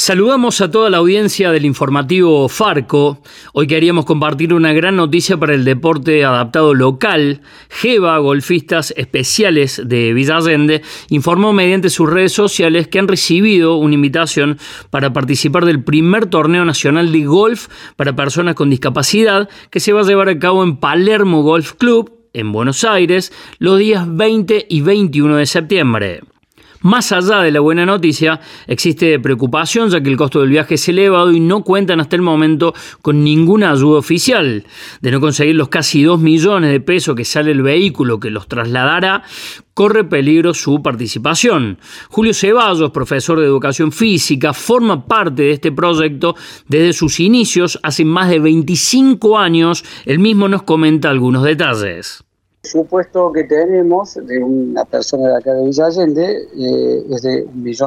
Saludamos a toda la audiencia del informativo Farco. Hoy queríamos compartir una gran noticia para el deporte adaptado local. Geva, golfistas especiales de Villa Allende, informó mediante sus redes sociales que han recibido una invitación para participar del primer torneo nacional de golf para personas con discapacidad que se va a llevar a cabo en Palermo Golf Club, en Buenos Aires, los días 20 y 21 de septiembre. Más allá de la buena noticia, existe preocupación ya que el costo del viaje es elevado y no cuentan hasta el momento con ninguna ayuda oficial. De no conseguir los casi 2 millones de pesos que sale el vehículo que los trasladará, corre peligro su participación. Julio Ceballos, profesor de educación física, forma parte de este proyecto desde sus inicios hace más de 25 años. Él mismo nos comenta algunos detalles. El supuesto que tenemos de una persona de acá de Villa Allende es de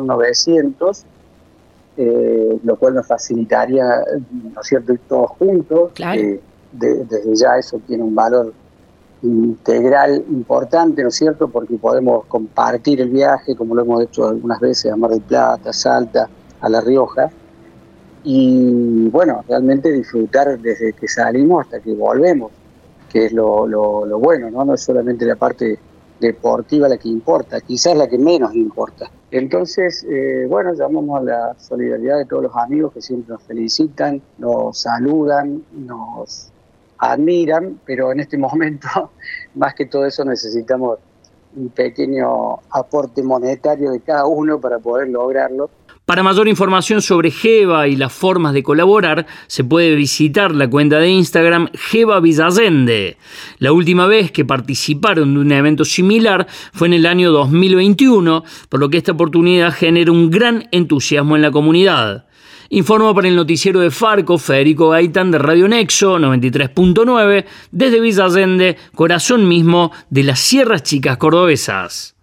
1.900.000, lo cual nos facilitaría, ¿no es cierto?, ir todos juntos. Claro. Desde ya eso tiene un valor integral importante, ¿no es cierto?, porque podemos compartir el viaje, como lo hemos hecho algunas veces a Mar del Plata, a Salta, a La Rioja, y bueno, realmente disfrutar desde que salimos hasta que volvemos, que es lo bueno, ¿no? No es solamente la parte deportiva la que importa, quizás la que menos importa. Entonces, bueno, llamamos a la solidaridad de todos los amigos que siempre nos felicitan, nos saludan, nos admiran, pero en este momento, más que todo eso, necesitamos un pequeño aporte monetario de cada uno para poder lograrlo. Para mayor información sobre Geva y las formas de colaborar, se puede visitar la cuenta de Instagram Geva Villa Allende. La última vez que participaron de un evento similar fue en el año 2021, por lo que esta oportunidad genera un gran entusiasmo en la comunidad. Informó para el noticiero de Farco Federico Gaitán de Radio Nexo 93.9 desde Villa Allende, corazón mismo de las Sierras Chicas cordobesas.